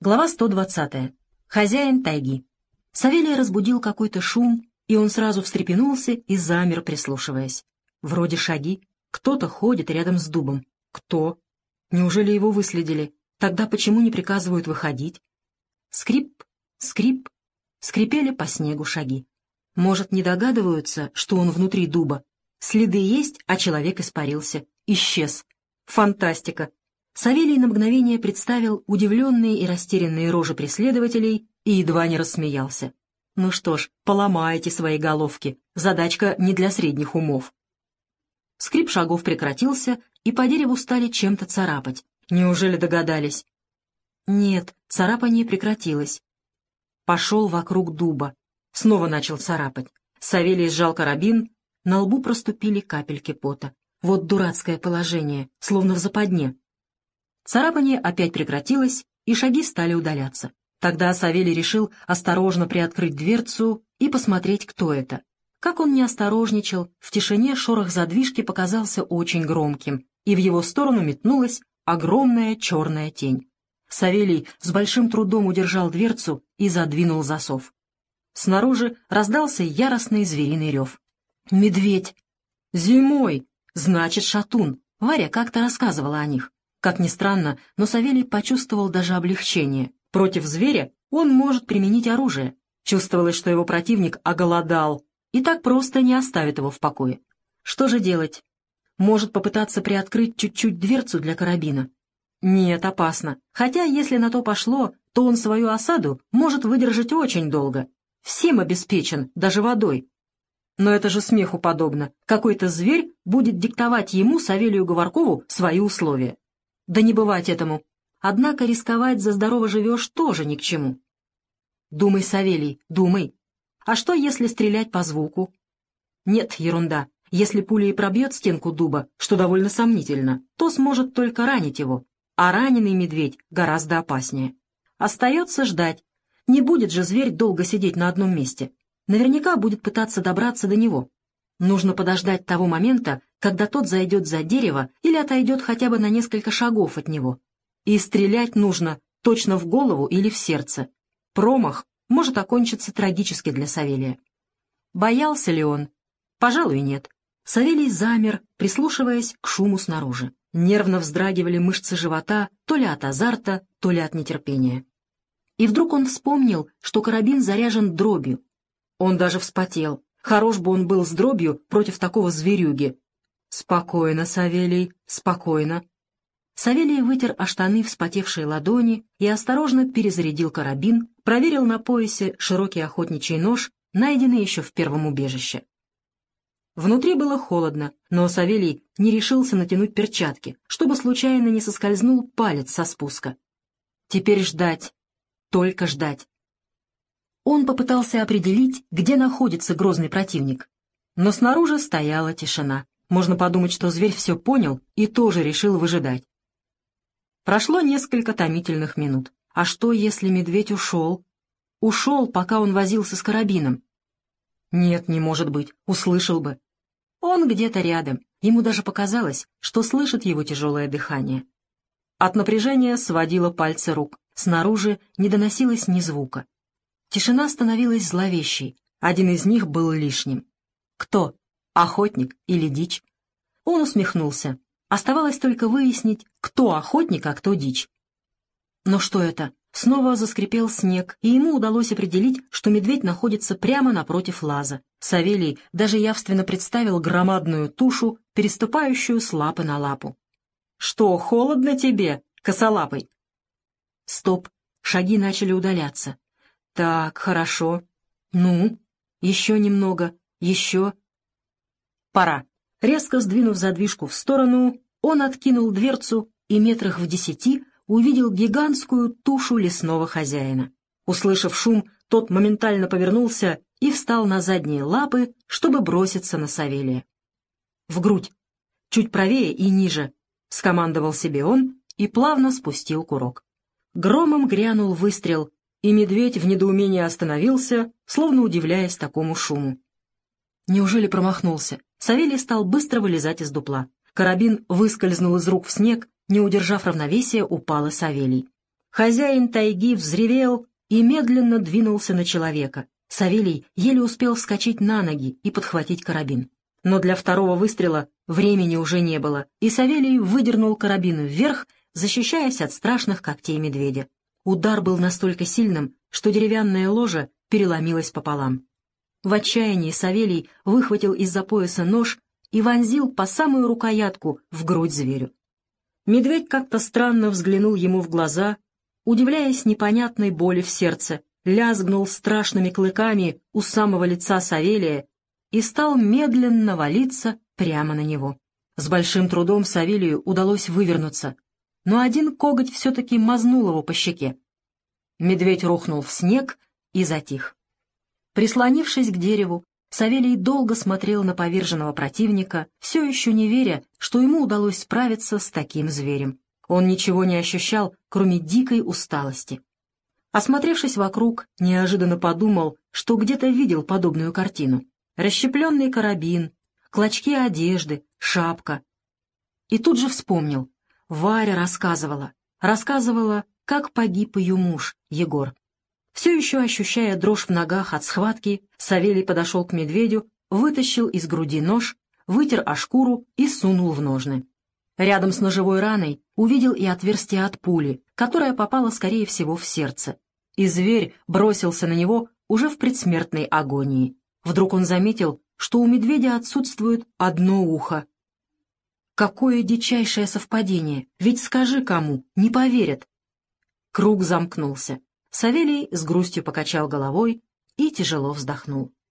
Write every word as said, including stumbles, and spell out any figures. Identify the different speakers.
Speaker 1: Глава сто двадцатая. Хозяин тайги. Савелия разбудил какой-то шум, и он сразу встрепенулся и замер, прислушиваясь. Вроде шаги. Кто-то ходит рядом с дубом. Кто? Неужели его выследили? Тогда почему не приказывают выходить? Скрип, скрип. Скрипели по снегу шаги. Может, не догадываются, что он внутри дуба? Следы есть, а человек испарился. Исчез. Фантастика. Савелий на мгновение представил удивленные и растерянные рожи преследователей и едва не рассмеялся. Ну что ж, поломайте свои головки. Задачка не для средних умов. Скрип шагов прекратился, и по дереву стали чем-то царапать. Неужели догадались? Нет, царапание прекратилось. Пошел вокруг дуба. Снова начал царапать. Савелий сжал карабин, на лбу проступили капельки пота. Вот дурацкое положение, словно в западне. Царапание опять прекратилось, и шаги стали удаляться. Тогда Савелий решил осторожно приоткрыть дверцу и посмотреть, кто это. Как он не осторожничал, в тишине шорох задвижки показался очень громким, и в его сторону метнулась огромная черная тень. Савелий с большим трудом удержал дверцу и задвинул засов. Снаружи раздался яростный звериный рев. «Медведь! Зимой! Значит, шатун!» Варя как-то рассказывала о них. Как ни странно, но Савелий почувствовал даже облегчение. Против зверя он может применить оружие. Чувствовалось, что его противник оголодал и так просто не оставит его в покое. Что же делать? Может попытаться приоткрыть чуть-чуть дверцу для карабина? Нет, опасно. Хотя, если на то пошло, то он свою осаду может выдержать очень долго. Всем обеспечен, даже водой. Но это же смеху подобно. Какой-то зверь будет диктовать ему, Савелию Говоркову, свои условия. Да не бывать этому. Однако рисковать за здорово живешь тоже ни к чему. Думай, Савелий, думай. А что, если стрелять по звуку? Нет, ерунда. Если пуля и пробьет стенку дуба, что довольно сомнительно, то сможет только ранить его. А раненый медведь гораздо опаснее. Остается ждать. Не будет же зверь долго сидеть на одном месте. Наверняка будет пытаться добраться до него. Нужно подождать того момента, когда тот зайдет за дерево или отойдет хотя бы на несколько шагов от него. И стрелять нужно точно в голову или в сердце. Промах может окончиться трагически для Савелия. Боялся ли он? Пожалуй, нет. Савелий замер, прислушиваясь к шуму снаружи. Нервно вздрагивали мышцы живота то ли от азарта, то ли от нетерпения. И вдруг он вспомнил, что карабин заряжен дробью. Он даже вспотел. Хорош бы он был с дробью против такого зверюги. «Спокойно, Савелий, спокойно». Савелий вытер о штаны вспотевшие ладони и осторожно перезарядил карабин, проверил на поясе широкий охотничий нож, найденный еще в первом убежище. Внутри было холодно, но Савелий не решился натянуть перчатки, чтобы случайно не соскользнул палец со спуска. Теперь ждать, только ждать. Он попытался определить, где находится грозный противник, но снаружи стояла тишина. Можно подумать, что зверь все понял и тоже решил выжидать. Прошло несколько томительных минут. А что, если медведь ушел? Ушел, пока он возился с карабином. Нет, не может быть, услышал бы. Он где-то рядом. Ему даже показалось, что слышит его тяжелое дыхание. От напряжения сводило пальцы рук. Снаружи не доносилось ни звука. Тишина становилась зловещей. Один из них был лишним. Кто? Охотник или дичь? Он усмехнулся. Оставалось только выяснить, кто охотник, а кто дичь. Но что это? Снова заскрипел снег, и ему удалось определить, что медведь находится прямо напротив лаза. Савелий даже явственно представил громадную тушу, переступающую с лапы на лапу. «Что, холодно тебе, косолапый?» Стоп, шаги начали удаляться. Так, хорошо. Ну, еще немного, еще. Пора. Резко сдвинув задвижку в сторону, он откинул дверцу и метрах в десяти увидел гигантскую тушу лесного хозяина. Услышав шум, тот моментально повернулся и встал на задние лапы, чтобы броситься на Савелия. «В грудь! Чуть правее и ниже!» — скомандовал себе он и плавно спустил курок. Громом грянул выстрел, и медведь в недоумении остановился, словно удивляясь такому шуму. Неужели промахнулся? Савелий стал быстро вылезать из дупла. Карабин выскользнул из рук в снег, не удержав равновесия, упал и Савелий. Хозяин тайги взревел и медленно двинулся на человека. Савелий еле успел вскочить на ноги и подхватить карабин. Но для второго выстрела времени уже не было, и Савелий выдернул карабин вверх, защищаясь от страшных когтей медведя. Удар был настолько сильным, что деревянная ложа переломилась пополам. В отчаянии Савелий выхватил из-за пояса нож и вонзил по самую рукоятку в грудь зверю. Медведь как-то странно взглянул ему в глаза, удивляясь непонятной боли в сердце, лязгнул страшными клыками у самого лица Савелия и стал медленно валиться прямо на него. С большим трудом Савелию удалось вывернуться, но один коготь все-таки мазнул его по щеке. Медведь рухнул в снег и затих. Прислонившись к дереву, Савелий долго смотрел на поверженного противника, все еще не веря, что ему удалось справиться с таким зверем. Он ничего не ощущал, кроме дикой усталости. Осмотревшись вокруг, неожиданно подумал, что где-то видел подобную картину. Расщепленный карабин, клочки одежды, шапка. И тут же вспомнил. Варя рассказывала. Рассказывала, как погиб ее муж, Егор. Все еще ощущая дрожь в ногах от схватки, Савелий подошел к медведю, вытащил из груди нож, вытер о шкуру и сунул в ножны. Рядом с ножевой раной увидел и отверстие от пули, которая попала, скорее всего, в сердце. И зверь бросился на него уже в предсмертной агонии. Вдруг он заметил, что у медведя отсутствует одно ухо. Какое дичайшее совпадение! Ведь скажи кому, не поверят. Круг замкнулся. Савелий с грустью покачал головой и тяжело вздохнул.